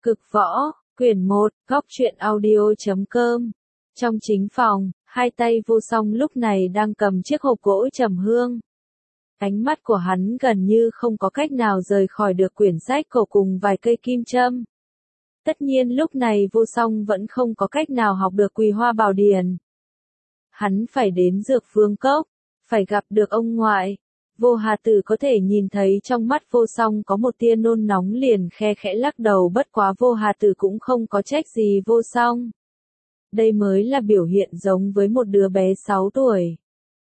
Cực võ, quyển 1, góc truyện audio.com. Trong chính phòng, hai tay Vô Song lúc này đang cầm chiếc hộp gỗ trầm hương. Ánh mắt của hắn gần như không có cách nào rời khỏi được quyển sách cổ cùng vài cây kim châm. Tất nhiên lúc này Vô Song vẫn không có cách nào học được Quỳ Hoa Bảo Điển. Hắn phải đến Dược Vương Cốc, phải gặp được ông ngoại. Vô Hà Tử có thể nhìn thấy trong mắt Vô Song có một tia nôn nóng liền khe khẽ lắc đầu, bất quá Vô Hà Tử cũng không có trách gì Vô Song. Đây mới là biểu hiện giống với một đứa bé 6 tuổi.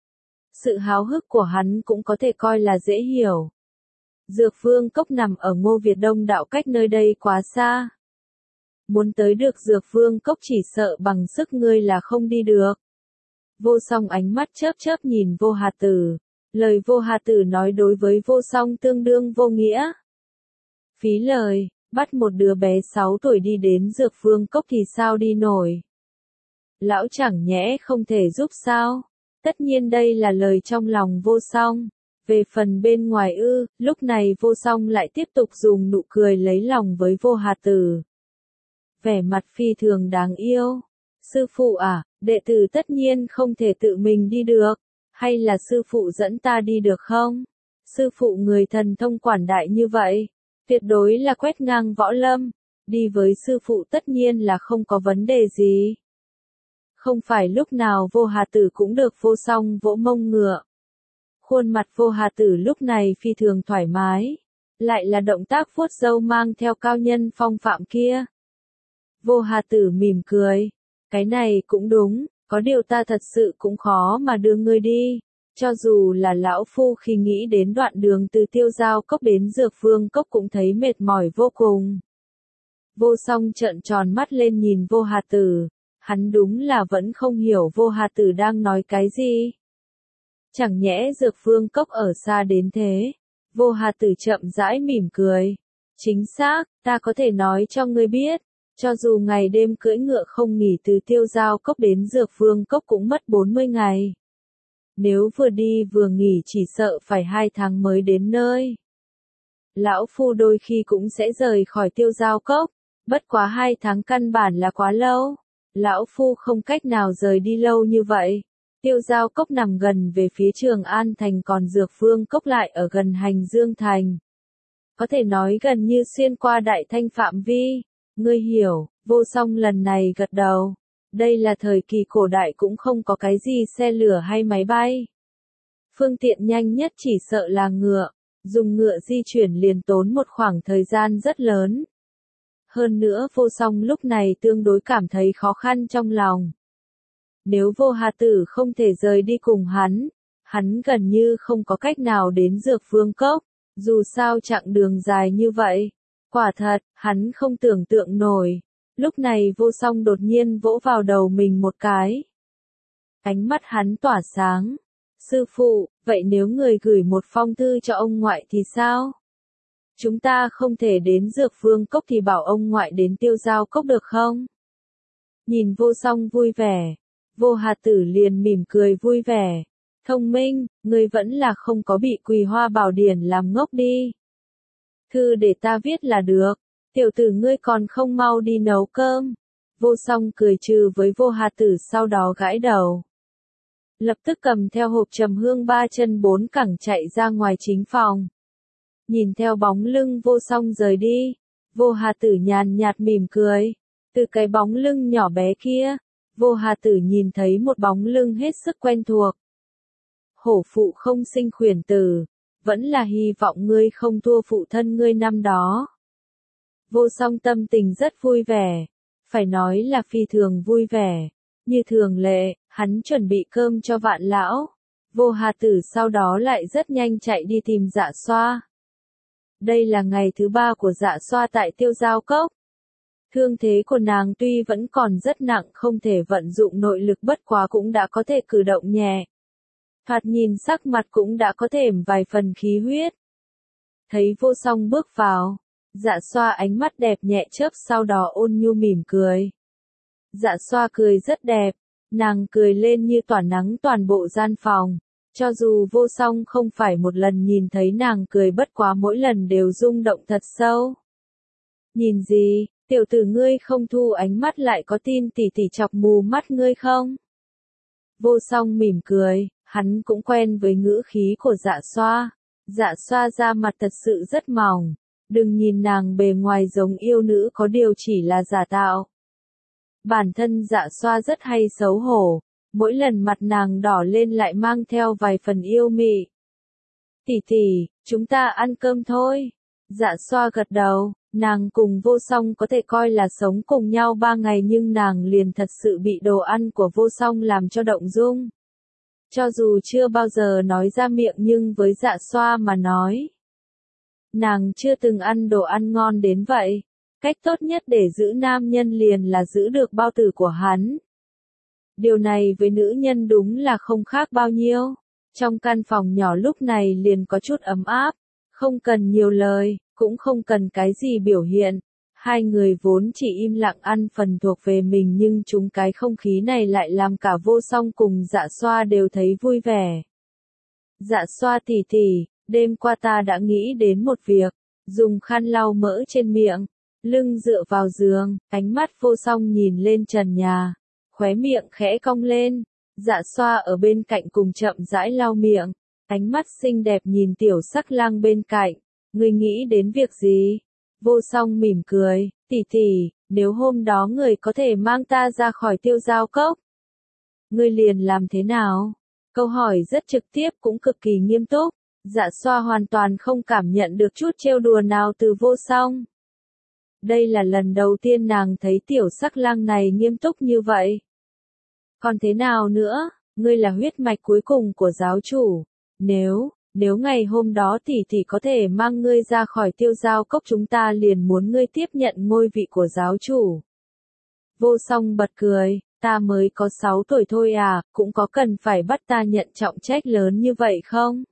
Sự háo hức của hắn cũng có thể coi là dễ hiểu. Dược Vương Cốc nằm ở Ngô Việt Đông đạo, cách nơi đây quá xa. Muốn tới được Dược Vương Cốc chỉ sợ bằng sức ngươi là không đi được. Vô Song ánh mắt chớp chớp nhìn Vô Hà Tử. Lời Vô Hà Tử nói đối với Vô Song tương đương vô nghĩa. Phí lời, bắt một đứa bé 6 tuổi đi đến Dược Vương Cốc thì sao đi nổi. Lão chẳng nhẽ không thể giúp sao? Tất nhiên đây là lời trong lòng Vô Song. Về phần bên ngoài lúc này Vô Song lại tiếp tục dùng nụ cười lấy lòng với Vô Hà Tử. Vẻ mặt phi thường đáng yêu. Sư phụ à, đệ tử tất nhiên không thể tự mình đi được. Hay là sư phụ dẫn ta đi được không? Sư phụ người thần thông quảng đại như vậy, tuyệt đối là quét ngang võ lâm, đi với sư phụ tất nhiên là không có vấn đề gì. Không phải lúc nào Vô Hà Tử cũng được Vô Song vỗ mông ngựa. Khuôn mặt Vô Hà Tử lúc này phi thường thoải mái, lại là động tác vuốt râu mang theo cao nhân phong phạm kia. Vô Hà Tử mỉm cười, cái này cũng đúng. Có điều ta thật sự cũng khó mà đưa ngươi đi, cho dù là lão phu khi nghĩ đến đoạn đường từ Tiêu Giao Cốc đến Dược Vương Cốc cũng thấy mệt mỏi vô cùng. Vô Song trợn tròn mắt lên nhìn Vô Hà Tử, hắn đúng là vẫn không hiểu Vô Hà Tử đang nói cái gì. Chẳng nhẽ Dược Vương Cốc ở xa đến thế? Vô Hà Tử chậm rãi mỉm cười. Chính xác, ta có thể nói cho ngươi biết. Cho dù ngày đêm cưỡi ngựa không nghỉ từ Tiêu Giao Cốc đến Dược Vương Cốc cũng mất 40 ngày. Nếu vừa đi vừa nghỉ chỉ sợ phải 2 tháng mới đến nơi. Lão phu đôi khi cũng sẽ rời khỏi Tiêu Giao Cốc, bất quá 2 tháng căn bản là quá lâu. Lão phu không cách nào rời đi lâu như vậy. Tiêu Giao Cốc nằm gần về phía Trường An Thành, còn Dược Vương Cốc lại ở gần Hành Dương Thành. Có thể nói gần như xuyên qua Đại Thanh phạm vi. Ngươi hiểu, Vô Song lần này gật đầu. Đây là thời kỳ cổ đại cũng không có cái gì xe lửa hay máy bay. Phương tiện nhanh nhất chỉ sợ là ngựa. Dùng ngựa di chuyển liền tốn một khoảng thời gian rất lớn. Hơn nữa Vô Song lúc này tương đối cảm thấy khó khăn trong lòng. Nếu Vô Hà Tử không thể rời đi cùng hắn gần như không có cách nào đến Dược Vương Cốc. Dù sao chặng đường dài như vậy. Quả thật, hắn không tưởng tượng nổi. Lúc này Vô Song đột nhiên vỗ vào đầu mình một cái. Ánh mắt hắn tỏa sáng. Sư phụ, vậy nếu người gửi một phong thư cho ông ngoại thì sao? Chúng ta không thể đến Dược Vương Cốc thì bảo ông ngoại đến Tiêu Giao Cốc được không? Nhìn Vô Song vui vẻ. Vô Hà Tử liền mỉm cười vui vẻ. Thông minh, ngươi vẫn là không có bị Quỳ Hoa Bảo Điển làm ngốc đi. Thư để ta viết là được. Tiểu tử ngươi còn không mau đi nấu cơm. Vô Song cười trừ với Vô Hà Tử, sau đó gãi đầu. Lập tức cầm theo hộp trầm hương 3 chân 4 cẳng chạy ra ngoài chính phòng. Nhìn theo bóng lưng Vô Song rời đi, Vô Hà Tử nhàn nhạt mỉm cười. Từ cái bóng lưng nhỏ bé kia, Vô Hà Tử nhìn thấy một bóng lưng hết sức quen thuộc. Hổ phụ không sinh khuyển tử. Vẫn là hy vọng ngươi không thua phụ thân ngươi năm đó. Vô Song tâm tình rất vui vẻ. Phải nói là phi thường vui vẻ. Như thường lệ, hắn chuẩn bị cơm cho Vạn Lão. Vô Hà Tử sau đó lại rất nhanh chạy đi tìm Dạ Xoa. Đây là ngày thứ 3 của Dạ Xoa tại Tiêu Giao Cốc. Thương thế của nàng tuy vẫn còn rất nặng, không thể vận dụng nội lực, bất quá cũng đã có thể cử động nhẹ. Thoạt nhìn sắc mặt cũng đã có thêm vài phần khí huyết. Thấy Vô Song bước vào, Dạ Xoa ánh mắt đẹp nhẹ chớp, sau đó ôn nhu mỉm cười. Dạ Xoa cười rất đẹp, nàng cười lên như tỏa nắng toàn bộ gian phòng. Cho dù Vô Song không phải một lần nhìn thấy nàng cười, bất quá mỗi lần đều rung động thật sâu. Nhìn gì? Tiểu tử ngươi không thu ánh mắt lại có tin tỷ tỷ chọc mù mắt ngươi không? Vô song mỉm cười, hắn cũng quen với ngữ khí của Dạ Xoa. Dạ Xoa da mặt thật sự rất mỏng, đừng nhìn nàng bề ngoài giống yêu nữ có điều chỉ là giả tạo. Bản thân Dạ Xoa rất hay xấu hổ, mỗi lần mặt nàng đỏ lên lại mang theo vài phần yêu mị. Tỷ tỷ, chúng ta ăn cơm thôi. Dạ Xoa gật đầu, nàng cùng Vô Song có thể coi là sống cùng nhau 3 ngày nhưng nàng liền thật sự bị đồ ăn của Vô Song làm cho động dung. Cho dù chưa bao giờ nói ra miệng nhưng với Dạ Xoa mà nói, nàng chưa từng ăn đồ ăn ngon đến vậy. Cách tốt nhất để giữ nam nhân liền là giữ được bao tử của hắn. Điều này với nữ nhân đúng là không khác bao nhiêu. Trong căn phòng nhỏ lúc này liền có chút ấm áp, không cần nhiều lời, cũng không cần cái gì biểu hiện. Hai người vốn chỉ im lặng ăn phần thuộc về mình nhưng chúng cái không khí này lại làm cả Vô Song cùng Dạ Xoa đều thấy vui vẻ. Dạ Xoa tỷ tỷ, đêm qua ta đã nghĩ đến một việc, dùng khăn lau mỡ trên miệng, lưng dựa vào giường, ánh mắt Vô Song nhìn lên trần nhà, khóe miệng khẽ cong lên. Dạ Xoa ở bên cạnh cùng chậm rãi lau miệng, ánh mắt xinh đẹp nhìn Tiểu Sắc Lang bên cạnh. Ngươi nghĩ đến việc gì? Vô Song mỉm cười, tỷ tỷ, nếu hôm đó người có thể mang ta ra khỏi Tiêu Giao Cốc, ngươi liền làm thế nào? Câu hỏi rất trực tiếp cũng cực kỳ nghiêm túc. Dạ Xoa hoàn toàn không cảm nhận được chút trêu đùa nào từ Vô Song. Đây là lần đầu tiên nàng thấy Tiểu Sắc Lang này nghiêm túc như vậy. Còn thế nào nữa, ngươi là huyết mạch cuối cùng của giáo chủ. Nếu ngày hôm đó tỷ tỷ có thể mang ngươi ra khỏi Tiêu Giao Cốc chúng ta liền muốn ngươi tiếp nhận ngôi vị của giáo chủ. Vô Song bật cười, ta mới có 6 tuổi thôi à, cũng có cần phải bắt ta nhận trọng trách lớn như vậy không?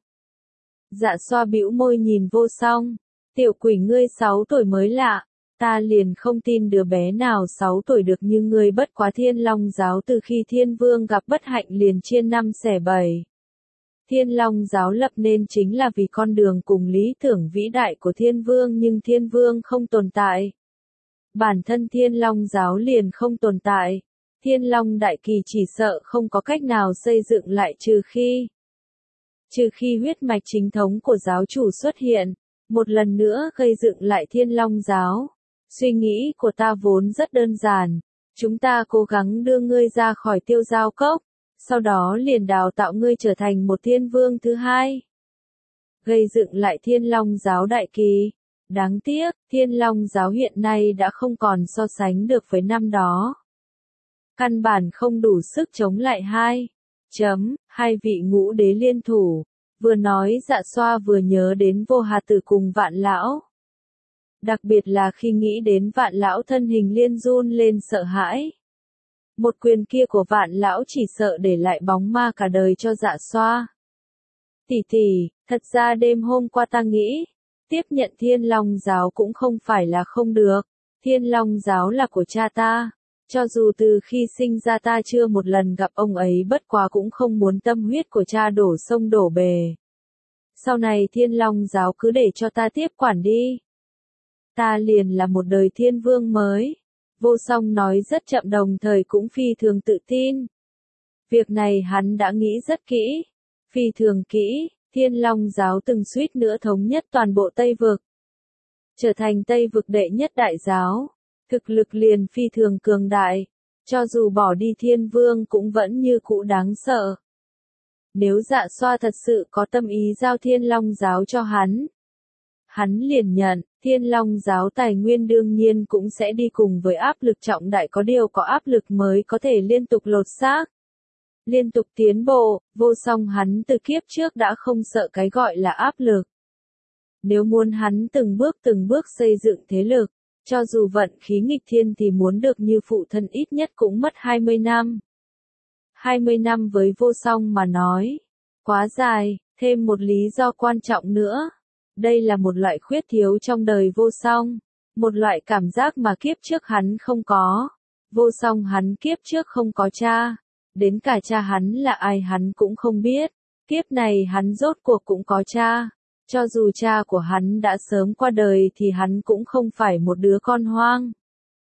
Dạ Xoa bĩu môi nhìn Vô Song, tiểu quỷ ngươi 6 tuổi mới lạ. Ta liền không tin đứa bé nào 6 tuổi được như ngươi bất quá Thiên Long giáo từ khi Thiên Vương gặp bất hạnh liền chia 5 xẻ 7. Thiên Long giáo lập nên chính là vì con đường cùng lý tưởng vĩ đại của Thiên Vương nhưng Thiên Vương không tồn tại. Bản thân Thiên Long giáo liền không tồn tại. Thiên Long đại kỳ chỉ sợ không có cách nào xây dựng lại trừ khi huyết mạch chính thống của giáo chủ xuất hiện, một lần nữa gây dựng lại Thiên Long giáo. Suy nghĩ của ta vốn rất đơn giản, chúng ta cố gắng đưa ngươi ra khỏi Tiêu Giao Cốc, sau đó liền đào tạo ngươi trở thành một thiên vương thứ hai. Gây dựng lại Thiên Long giáo đại kỳ. Đáng tiếc, Thiên Long giáo hiện nay đã không còn so sánh được với năm đó. Căn bản không đủ sức chống lại hai vị ngũ đế liên thủ. Vừa nói Dạ Xoa vừa nhớ đến Vô Hà Tử cùng Vạn Lão. Đặc biệt là khi nghĩ đến Vạn Lão thân hình liên run lên sợ hãi. Một quyền kia của Vạn Lão chỉ sợ để lại bóng ma cả đời cho Dạ Xoa. Tỷ tỷ, thật ra đêm hôm qua ta nghĩ, tiếp nhận Thiên Long giáo cũng không phải là không được. Thiên Long giáo là của cha ta. Cho dù từ khi sinh ra ta chưa một lần gặp ông ấy bất quá cũng không muốn tâm huyết của cha đổ sông đổ bề. Sau này Thiên Long giáo cứ để cho ta tiếp quản đi. Ta liền là một đời thiên vương mới. Vô Song nói rất chậm đồng thời cũng phi thường tự tin. Việc này hắn đã nghĩ rất kỹ. Phi thường kỹ, Thiên Long giáo từng suýt nữa thống nhất toàn bộ Tây Vực. Trở thành Tây Vực đệ nhất đại giáo. Thực lực liền phi thường cường đại. Cho dù bỏ đi thiên vương cũng vẫn như cũ đáng sợ. Nếu Dạ Xoa thật sự có tâm ý giao Thiên Long giáo cho hắn liền nhận, Thiên Long giáo tài nguyên đương nhiên cũng sẽ đi cùng với áp lực trọng đại có điều có áp lực mới có thể liên tục lột xác. Liên tục tiến bộ, Vô Song hắn từ kiếp trước đã không sợ cái gọi là áp lực. Nếu muốn hắn từng bước xây dựng thế lực, cho dù vận khí nghịch thiên thì muốn được như phụ thân ít nhất cũng mất 20 năm. 20 năm với Vô Song mà nói, quá dài, thêm một lý do quan trọng nữa. Đây là một loại khuyết thiếu trong đời Vô Song, một loại cảm giác mà kiếp trước hắn không có. Vô Song hắn kiếp trước không có cha, đến cả cha hắn là ai hắn cũng không biết. Kiếp này hắn rốt cuộc cũng có cha. Cho dù cha của hắn đã sớm qua đời thì hắn cũng không phải một đứa con hoang.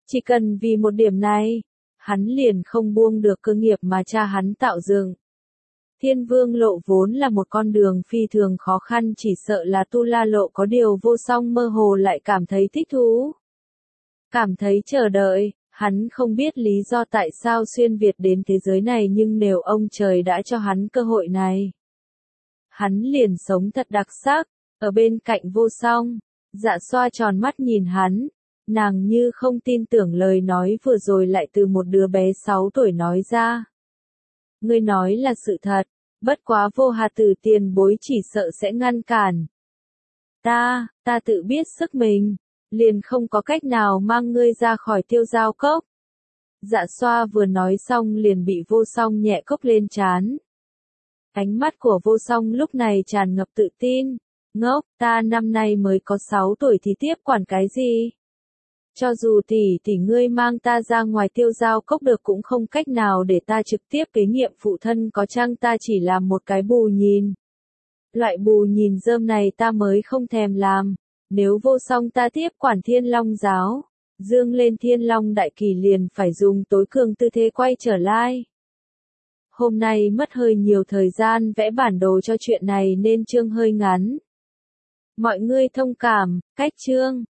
Chỉ cần vì một điểm này, hắn liền không buông được cơ nghiệp mà cha hắn tạo dựng. Thiên Vương lộ vốn là một con đường phi thường khó khăn, chỉ sợ là Tu La lộ có điều Vô Song mơ hồ lại cảm thấy thích thú. Cảm thấy chờ đợi, hắn không biết lý do tại sao xuyên Việt đến thế giới này, nhưng nếu ông trời đã cho hắn cơ hội này, hắn liền sống thật đặc sắc, ở bên cạnh Vô Song. Dạ Xoa tròn mắt nhìn hắn, nàng như không tin tưởng lời nói vừa rồi lại từ một đứa bé 6 tuổi nói ra. Ngươi nói là sự thật, bất quá Vô Hà Tử tiền bối chỉ sợ sẽ ngăn cản. Ta tự biết sức mình, liền không có cách nào mang ngươi ra khỏi Tiêu Giao Cốc. Dạ Xoa vừa nói xong liền bị Vô Song nhẹ cốc lên trán. Ánh mắt của Vô Song lúc này tràn ngập tự tin. Ngốc, ta năm nay mới có 6 tuổi thì tiếp quản cái gì? Cho dù tỷ ngươi mang ta ra ngoài Tiêu Giao Cốc được cũng không cách nào để ta trực tiếp kế nhiệm phụ thân, có chăng ta chỉ làm một cái bù nhìn. Loại bù nhìn rơm này ta mới không thèm làm. Nếu Vô Song ta tiếp quản Thiên Long giáo, dương lên Thiên Long đại kỳ liền phải dùng tối cường tư thế quay trở lại. Hôm nay mất hơi nhiều thời gian vẽ bản đồ cho chuyện này nên chương hơi ngắn. Mọi người thông cảm, cách chương.